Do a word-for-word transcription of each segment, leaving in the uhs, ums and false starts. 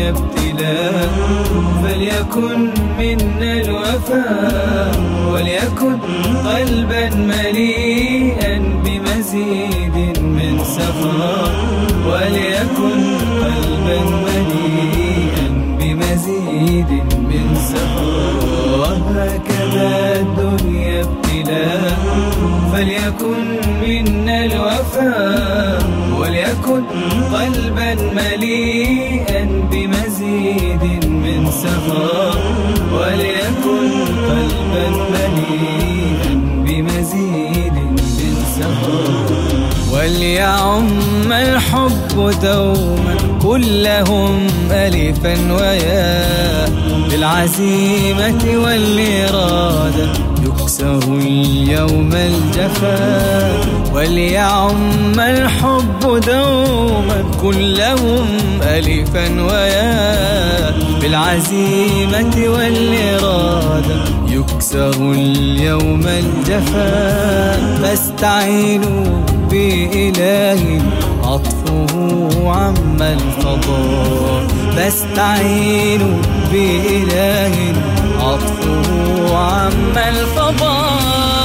الدنيا ابتلاء، فليكن منا الوفاء، وليكن قلبا مليئا بمزيد من سخاء، وليكن قلبا مليئا بمزيد من سخاء. هكذا الدنيا ابتلاء، فليكن منا الوفاء، وليكن قلبا مليئا بمزيد من سخاء، وليكن قلبا مليئا بمزيد من سخاء. وليعم الحب دوما كلهم ألفا وياء، بالعزيمة والإرادة يكسر اليوم الجفاء. وليعم الحب دوما كلهم ألفا وياء، بالعزيمة والإرادة يكسر اليوم الجفاء. فاستعينوا بإله عطفه عم الفضاء، فاستعينوا بإله عطفه عم الفضاء.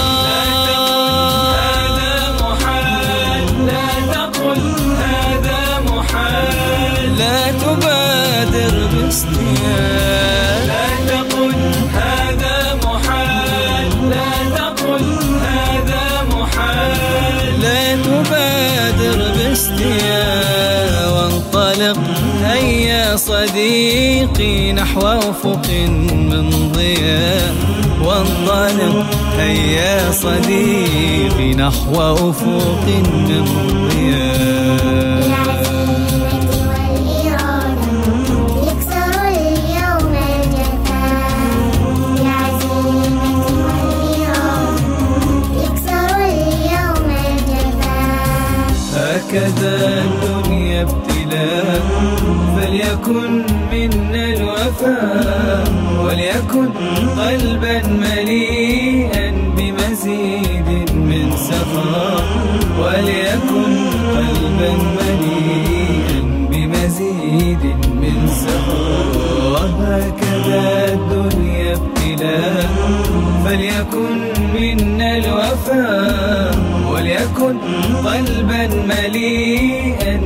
هذا محال، لا تقل هذا محال، لا تبادر باستياء، لا تقل هذا محال، لا تقل هذا محال، لا تبادر باستياء. وانطلق هيا صديقي نحو أفق من ضياء، وانطلق هيا صديقي نحو أفق من ضياء. هكذا الدنيا ابتلاء، فليكن منا الوفاء، وليكن قلبا مليئا بمزيد من سخاء، وليكن قلبا مليئا بمزيد من سخاء. هكذا الدنيا ابتلاء، فليكن منا الوفاء، وليكن قلبا مليئا